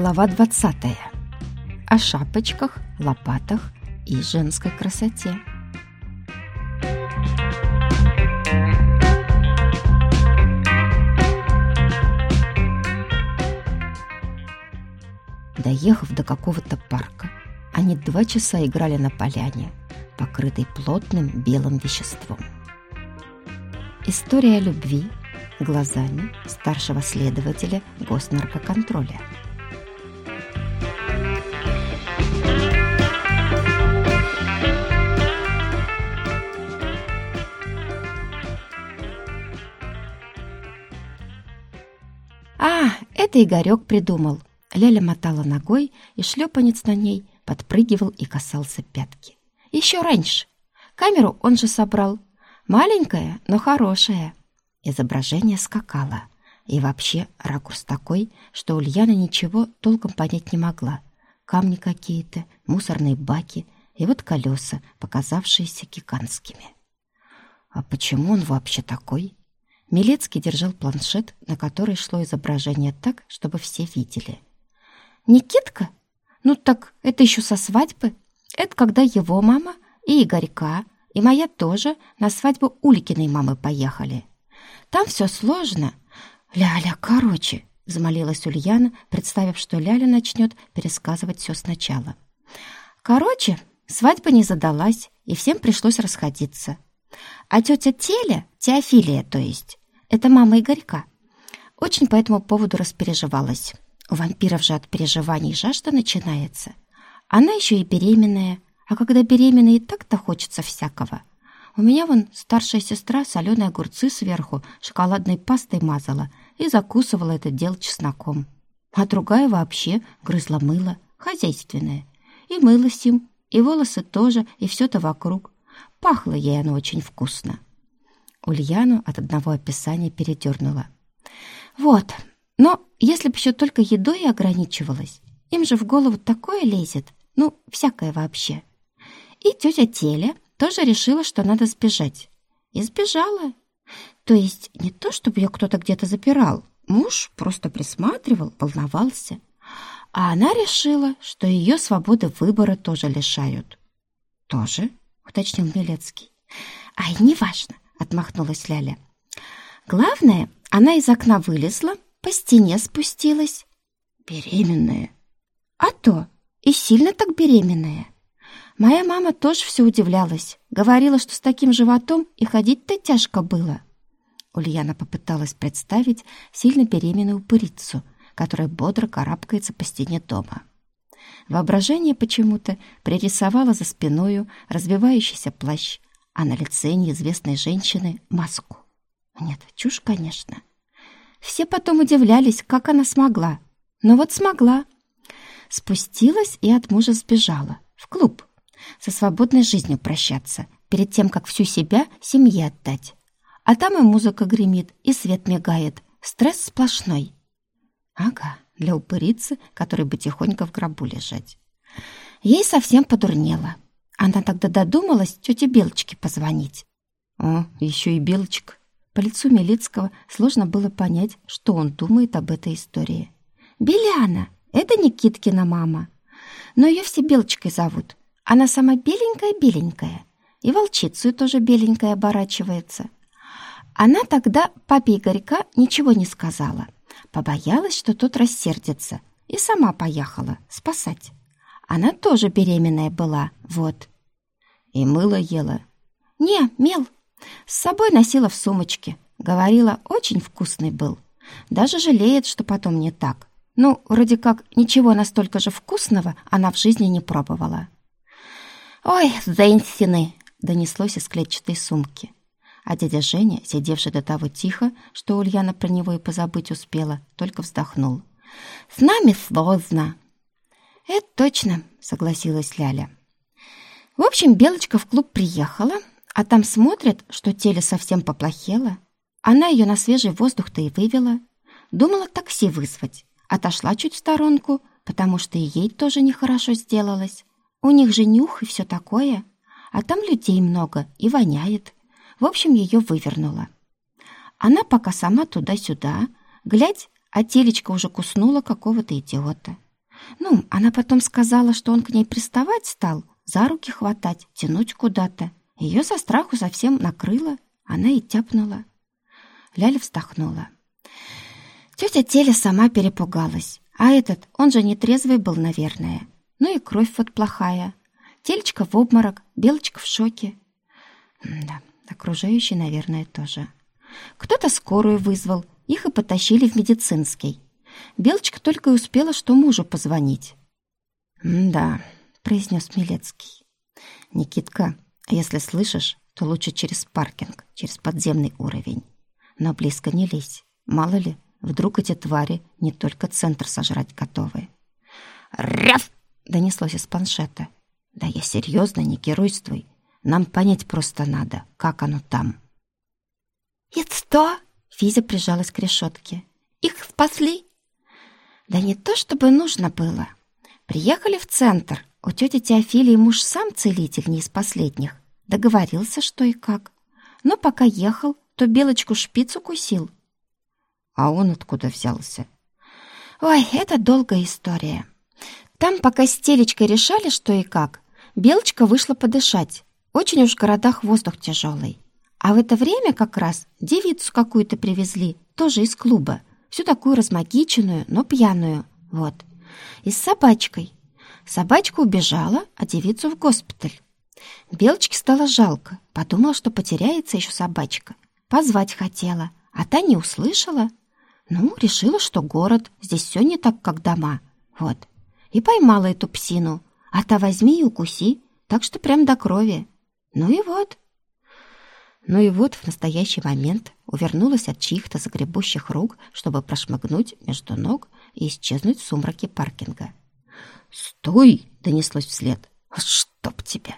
Глава 20. О шапочках, лопатах и женской красоте. Доехав до какого-то парка, они 2 часа играли на поляне, покрытой плотным белым веществом. История любви глазами старшего следователя госнаркоконтроля. Это Игорек придумал. Ляля мотала ногой, и шлепанец на ней подпрыгивал и касался пятки. Еще раньше. Камеру он же собрал. Маленькая, но хорошая. Изображение скакало. И вообще ракурс такой, что Ульяна ничего толком понять не могла. Камни какие-то, мусорные баки и вот колеса, показавшиеся гигантскими. А почему он вообще такой? Милецкий держал планшет, на который шло изображение так, чтобы все видели. «Никитка? Ну так это еще со свадьбы. Это когда его мама и Игорька, и моя тоже на свадьбу Улькиной мамы поехали. Там все сложно. Ляля, короче», — взмолилась Ульяна, представив, что Ляля начнет пересказывать все сначала. «Короче, свадьба не задалась, и всем пришлось расходиться. А тетя Теля, Теофилия, то есть, это мама Игорька, очень по этому поводу распереживалась. У вампиров же от переживаний жажда начинается. Она еще и беременная, а когда беременная и так-то хочется всякого. У меня вон старшая сестра соленые огурцы сверху шоколадной пастой мазала и закусывала это дело чесноком. А другая вообще грызла мыло, хозяйственное. И мылась им, и волосы тоже, и все-то вокруг. Пахло ей оно очень вкусно». Ульяну от одного описания передернула. «Вот, но если бы еще только едой ограничивалась, им же в голову такое лезет, ну, всякое вообще. И тетя Теля тоже решила, что надо сбежать. И сбежала. То есть не то, чтобы ее кто-то где-то запирал, муж просто присматривал, волновался. А она решила, что ее свободы выбора тоже лишают». «Тоже?» — уточнил Милецкий. «Ай, неважно», — отмахнулась Ляля. «Главное, она из окна вылезла, по стене спустилась. Беременная. А то, и сильно так беременная. Моя мама тоже все удивлялась. Говорила, что с таким животом и ходить-то тяжко было». Ульяна попыталась представить сильно беременную упырицу, которая бодро карабкается по стене дома. Воображение почему-то пририсовало за спиною развивающийся плащ, а на лице неизвестной женщины маску. Нет, чушь, конечно. Все потом удивлялись, как она смогла. Но вот смогла. Спустилась и от мужа сбежала. В клуб. Со свободной жизнью прощаться, перед тем, как всю себя семье отдать. А там и музыка гремит, и свет мигает. Стресс сплошной. Ага, для упырицы, которой бы тихонько в гробу лежать. Ей совсем подурнело. Она тогда додумалась тете Белочке позвонить. О, еще и Белочка. По лицу Милецкого сложно было понять, что он думает об этой истории. Беляна, это Никиткина мама. Но ее все Белочкой зовут. Она сама беленькая-беленькая. И волчицу тоже беленькая оборачивается. Она тогда папе Игорька ничего не сказала. Побоялась, что тот рассердится. И сама поехала спасать. Она тоже беременная была, вот. И мыло ела? Не, мел. С собой носила в сумочке. Говорила, очень вкусный был. Даже жалеет, что потом не так. Ну, вроде как, ничего настолько же вкусного она в жизни не пробовала. «Ой, зенсины!» — донеслось из клетчатой сумки. А дядя Женя, сидевший до того тихо, что Ульяна про него и позабыть успела, только вздохнул. «С нами сложно». «Это точно», — согласилась Ляля. В общем, Белочка в клуб приехала, а там смотрит, что теле совсем поплохело. Она ее на свежий воздух-то и вывела. Думала такси вызвать. Отошла чуть в сторонку, потому что и ей тоже нехорошо сделалось. У них же нюх и все такое. А там людей много и воняет. В общем, ее вывернуло. Она пока сама туда-сюда, глядь, а телечко уже куснула какого-то идиота. Ну, она потом сказала, что он к ней приставать стал, за руки хватать, тянуть куда-то. Ее со страху совсем накрыло, она и тяпнула. Ляля вздохнула. Тетя Теля сама перепугалась. А этот, он же нетрезвый был, наверное. Ну и кровь вот плохая. Телечка в обморок, Белочка в шоке. Да, окружающие, наверное, тоже. Кто-то скорую вызвал, их и потащили в медицинский. Белочка только и успела, что мужу позвонить. «Да», — произнес Милецкий. «Никитка, если слышишь, то лучше через паркинг, через подземный уровень. Но близко не лезь. Мало ли, вдруг эти твари не только центр сожрать готовы». «Ряв!» — донеслось из планшета. «Да я серьезно, не геройствуй. Нам понять просто надо, как оно там». «И что?» — Физя прижалась к решетке. «Их спасли?» «Да не то, чтобы нужно было. Приехали в центр. У тети Теофилии муж сам целитель, не из последних. Договорился, что и как. Но пока ехал, то Белочку шпиц укусил». «А он откуда взялся?» «Ой, это долгая история. Там, пока с Телечкой решали, что и как, Белочка вышла подышать. Очень уж в городах воздух тяжелый. А в это время как раз девицу какую-то привезли, тоже из клуба, всю такую размагиченную, но пьяную, вот. И с собачкой. Собачка убежала, а девицу в госпиталь. Белочке стало жалко, подумала, что потеряется еще собачка. Позвать хотела, а та не услышала. Ну, решила, что город, здесь все не так, как дома, вот. И поймала эту псину, а та возьми и укуси, так что прям до крови. Ну и вот. В настоящий момент увернулась от чьих-то загребущих рук, чтобы прошмыгнуть между ног и исчезнуть в сумраке паркинга. «Стой!» — донеслось вслед. «Чтоб тебя!»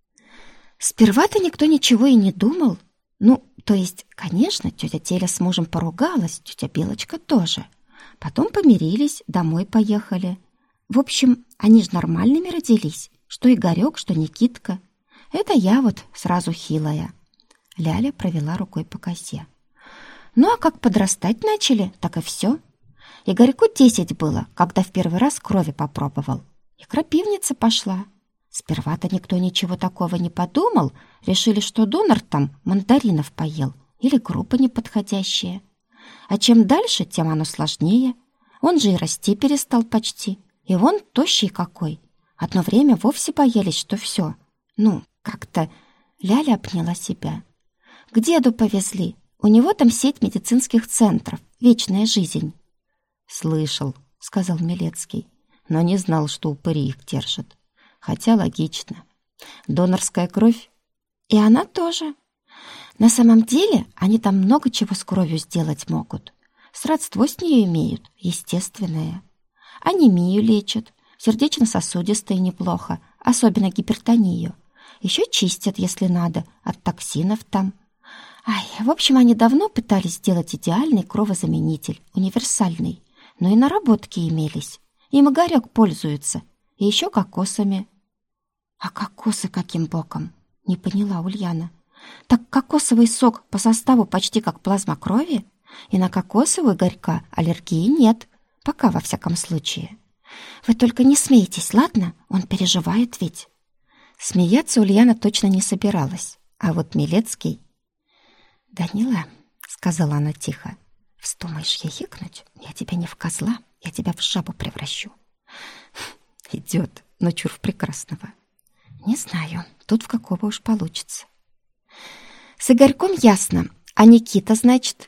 Сперва-то никто ничего и не думал. Ну, то есть, конечно, тетя Теля с мужем поругалась, тетя Белочка тоже. Потом помирились, домой поехали. В общем, они ж нормальными родились, что Игорек, что Никитка. Это я вот сразу хилая. Ляля провела рукой по косе. Ну, а как подрастать начали, так и все. Игорьку 10 было, когда в первый раз крови попробовал. И крапивница пошла. Сперва-то никто ничего такого не подумал. Решили, что донор там мандаринов поел или группа неподходящая. А чем дальше, тем оно сложнее. Он же и расти перестал почти. И вон тощий какой. Одно время вовсе боялись, что все. Ну, как-то Ляля обняла себя. К деду повезли. У него там сеть медицинских центров. Вечная жизнь. «Слышал», — сказал Милецкий, но не знал, что упыри их держат. Хотя логично. Донорская кровь. И она тоже. На самом деле они там много чего с кровью сделать могут. Сродство с ней имеют, естественное. Анемию лечат, сердечно-сосудистые неплохо, особенно гипертонию. Еще чистят, если надо, от токсинов там. В общем, они давно пытались сделать идеальный кровозаменитель, универсальный. Но и наработки имелись. Им Игорек пользуется. И еще кокосами. А кокосы каким боком? Не поняла Ульяна. Так кокосовый сок по составу почти как плазма крови? И на кокосы у Игорька аллергии нет. Пока, во всяком случае. Вы только не смейтесь, ладно? Он переживает ведь. Смеяться Ульяна точно не собиралась. А вот Милецкий... «Данила», — сказала она тихо, — «вздумаешь хихикнуть? Я тебя не в козла, я тебя в жабу превращу». «Идет, но чур в прекрасного». «Не знаю, тут в какого уж получится». «С Игорьком ясно. А Никита, значит?»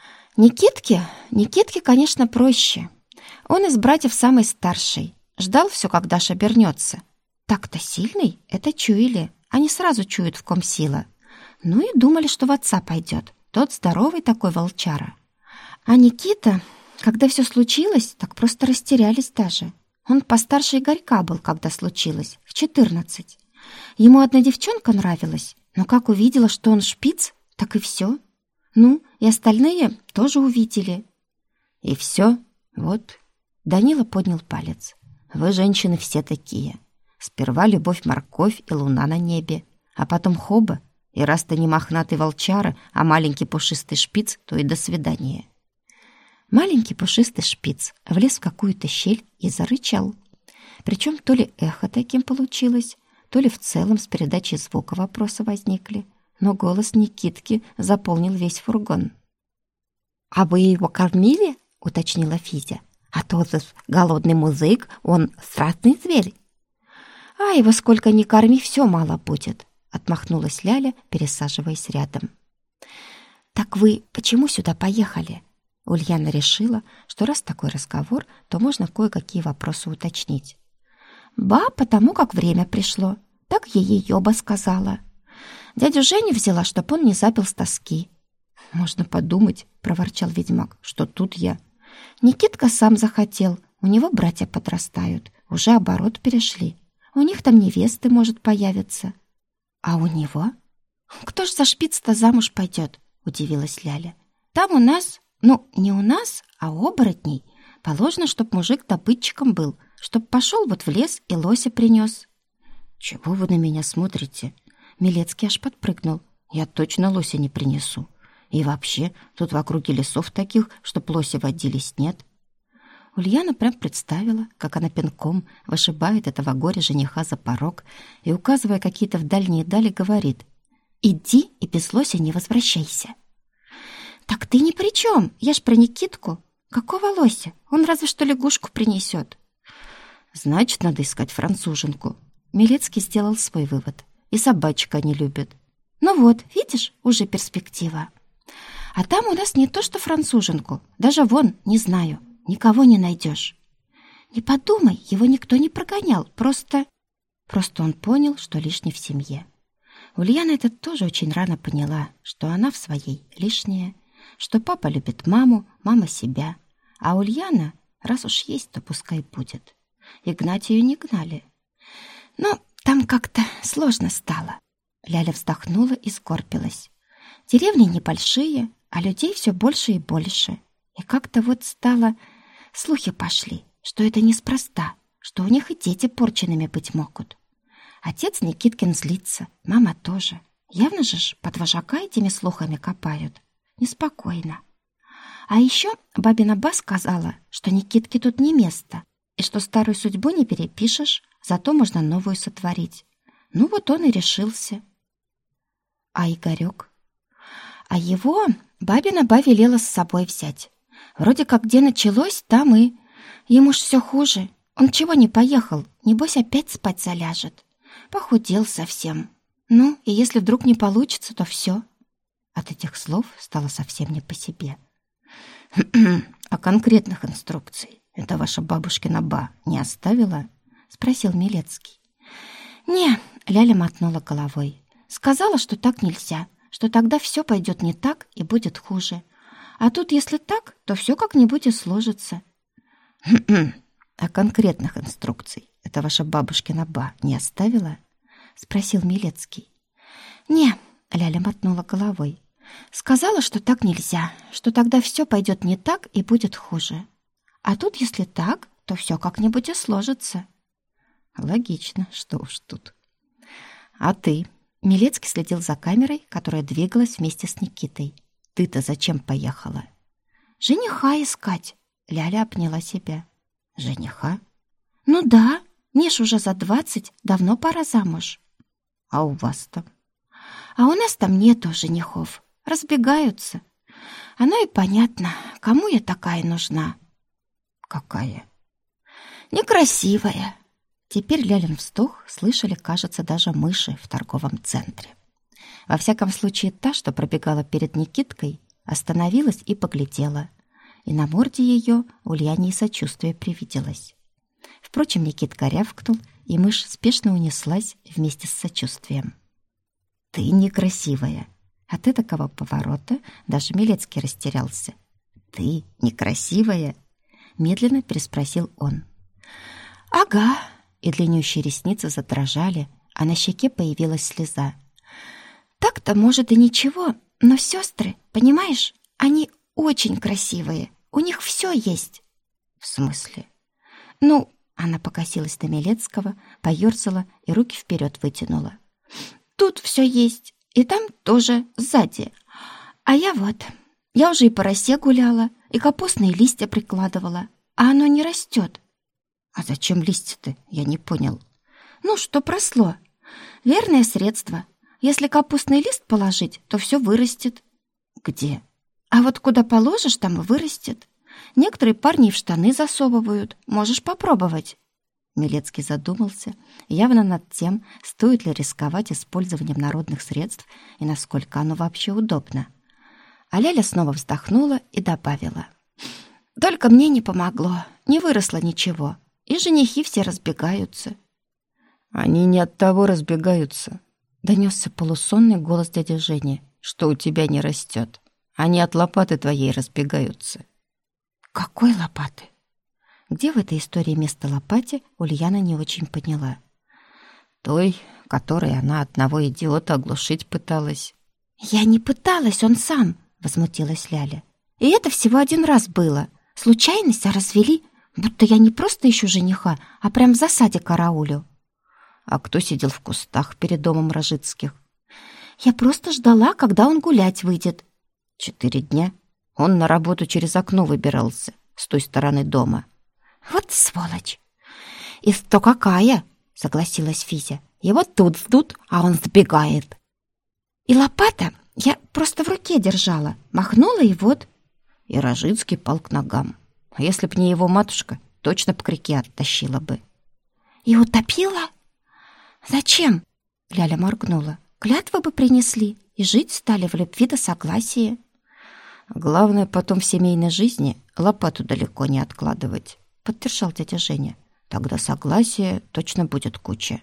Никитке, конечно, проще. Он из братьев самый старший. Ждал все, как Даша обернется. Так-то сильный, это чуяли. Они сразу чуют, в ком сила. Ну и думали, что в отца пойдет. Тот здоровый такой волчара. А Никита, когда все случилось, так просто растерялись даже. Он постарше Игорька был, когда случилось, в 14. Ему одна девчонка нравилась, но как увидела, что он шпиц, так и все. Ну, и остальные тоже увидели. И все? Вот. Данила поднял палец. Вы, женщины, все такие. Сперва любовь-морковь и луна на небе, а потом хоба. И раз ты не мохнатый волчара, а маленький пушистый шпиц, то и до свидания. Маленький пушистый шпиц влез в какую-то щель и зарычал. Причем то ли эхо таким получилось, то ли в целом с передачей звука вопросы возникли, но голос Никитки заполнил весь фургон. «А вы его кормили?» — уточнила Физя. «А то голодный музык, он страстный зверь». «А его сколько ни корми, все мало будет», — отмахнулась Ляля, пересаживаясь рядом. «Так вы почему сюда поехали?» Ульяна решила, что раз такой разговор, то можно кое-какие вопросы уточнить. «Ба, потому как время пришло. Так ей Ёба сказала. Дядю Женю взяла, чтоб он не запил с тоски». «Можно подумать», — проворчал ведьмак, — «что тут я». «Никитка сам захотел. У него братья подрастают. Уже оборот перешли. У них там невесты, может, появиться». «А у него?» «Кто ж за шпиц-то замуж пойдет?» — удивилась Ляля. «Там у нас, ну, не у нас, а у оборотней. Положено, чтоб мужик добытчиком был, чтоб пошел вот в лес и лося принес». «Чего вы на меня смотрите?» Милецкий аж подпрыгнул. «Я точно лося не принесу. И вообще, тут в округе лесов таких, чтоб лоси водились, нет». Ульяна прям представила, как она пинком вышибает этого горя-жениха за порог и, указывая какие-то в дальние дали, говорит: «Иди и без лося не возвращайся». «Так ты ни при чем, я ж про Никитку. Какого лося? Он разве что лягушку принесет». «Значит, надо искать француженку». Милецкий сделал свой вывод. «И собачка не любит». «Ну вот, видишь, уже перспектива. А там у нас не то что француженку, даже вон, не знаю, никого не найдешь». «Не подумай, его никто не прогонял, просто он понял, что лишний в семье». Ульяна это тоже очень рано поняла, что она в своей лишняя, что папа любит маму, мама себя, а Ульяна, раз уж есть, то пускай будет. И гнать ее не гнали. Но там как-то сложно стало. Ляля вздохнула и скорбилась. Деревни небольшие, а людей все больше и больше. И как-то вот стало... Слухи пошли, что это неспроста, что у них и дети порченными быть могут. Отец Никиткин злится, мама тоже. Явно же ж под вожака этими слухами копают. Неспокойно. А еще бабина Ба сказала, что Никитке тут не место, и что старую судьбу не перепишешь, зато можно новую сотворить. Ну вот он и решился. А Игорек? А его бабина Ба велела с собой взять. Вроде как где началось, там и... Ему ж все хуже. Он чего не поехал, небось опять спать заляжет. Похудел совсем. Ну, и если вдруг не получится, то все. От этих слов стало совсем не по себе. «А конкретных инструкций это ваша бабушкина Ба не оставила?» — спросил Милецкий. «Не», — Ляля мотнула головой. «Сказала, что так нельзя, что тогда все пойдет не так и будет хуже. А тут, если так, то все как-нибудь и сложится». «А конкретных инструкций это ваша бабушкина Ба не оставила?» — спросил Милецкий. «Не», — Ляля мотнула головой. «Сказала, что так нельзя, что тогда все пойдет не так и будет хуже. А тут, если так, то все как-нибудь и сложится». «Логично, что уж тут». «А ты?» — Милецкий следил за камерой, которая двигалась вместе с Никитой. «Ты-то зачем поехала?» «Жениха искать», — Ляля обняла себя. «Жениха?» «Ну да, мне ж уже за 20, давно пора замуж». «А у вас-то?» «А у нас там нету женихов, разбегаются. Оно и понятно, кому я такая нужна». «Какая?» «Некрасивая». Теперь Лялин вздох слышали, кажется, даже мыши в торговом центре. Во всяком случае, та, что пробегала перед Никиткой, остановилась и поглядела. И на морде ее Ульяне и сочувствие привиделось. Впрочем, Никитка рявкнул, и мышь спешно унеслась вместе с сочувствием. «Ты некрасивая». От этакого поворота даже Милецкий растерялся. «Ты некрасивая?» — медленно переспросил он. «Ага». И длиннющие ресницы задрожали, а на щеке появилась слеза. «Так-то, может, и ничего, но сестры, понимаешь, они очень красивые, у них все есть». «В смысле?» «Ну...» — она покосилась на Милецкого, поёрзала и руки вперед вытянула. «Тут все есть, и там тоже, сзади. А я уже и по росе гуляла, и капустные листья прикладывала, а оно не растет». А зачем листья-то? Я не понял. Ну, что просло? Верное средство. Если капустный лист положить, то все вырастет. Где? А вот куда положишь, там и вырастет. Некоторые парни в штаны засовывают. Можешь попробовать. Милецкий задумался, явно над тем, стоит ли рисковать использованием народных средств и насколько оно вообще удобно. А Ляля снова вздохнула и добавила. Только мне не помогло, не выросло ничего, и женихи все разбегаются. Они не от того разбегаются, донесся полусонный голос дяди Жени, что у тебя не растет. Они от лопаты твоей разбегаются. Какой лопаты? Где в этой истории место лопате, Ульяна не очень поняла. Той, которой она одного идиота оглушить пыталась. Я не пыталась, он сам, возмутилась Ляля. И это всего один раз было. Случайность, а развели, будто я не просто ищу жениха, а прям в засаде караулю. А кто сидел в кустах перед домом Рожицких? Я просто ждала, когда он гулять выйдет. 4 дня. Он на работу через окно выбирался, с той стороны дома. Вот сволочь! И то какая, согласилась Физя. Его тут ждут, а он сбегает. И лопата я просто в руке держала, махнула и вот. И Рожицкий пал к ногам. А если б не его матушка, точно по реке оттащила бы. И утопила? Зачем? Ляля моргнула. Клятвы бы принесли и жить стали в любви да согласии. Главное потом в семейной жизни лопату далеко не откладывать, поддержал дядя Женя. Тогда согласия точно будет куча.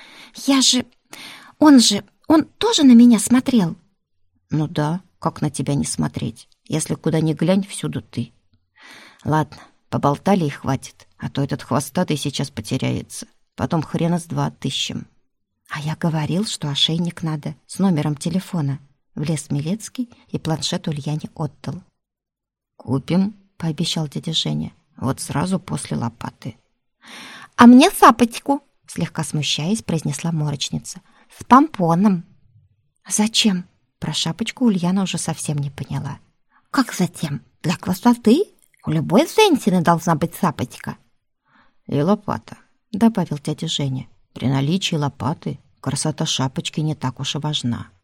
Он тоже на меня смотрел. Ну да, как на тебя не смотреть? Если куда ни глянь, всюду ты. Ладно, поболтали и хватит, а то этот хвостатый сейчас потеряется. Потом хрена с два отыщем. А я говорил, что ошейник надо с номером телефона. Влез Милецкий и планшет Ульяне отдал. «Купим», — пообещал дядя Женя, — «вот сразу после лопаты». «А мне сапочку», — слегка смущаясь, произнесла морочница, — «с помпоном». «Зачем?» — про шапочку Ульяна уже совсем не поняла. «Как затем? Для красоты? У любой женщины должна быть сапочка». «И лопата», — добавил дядя Женя. «При наличии лопаты красота шапочки не так уж и важна».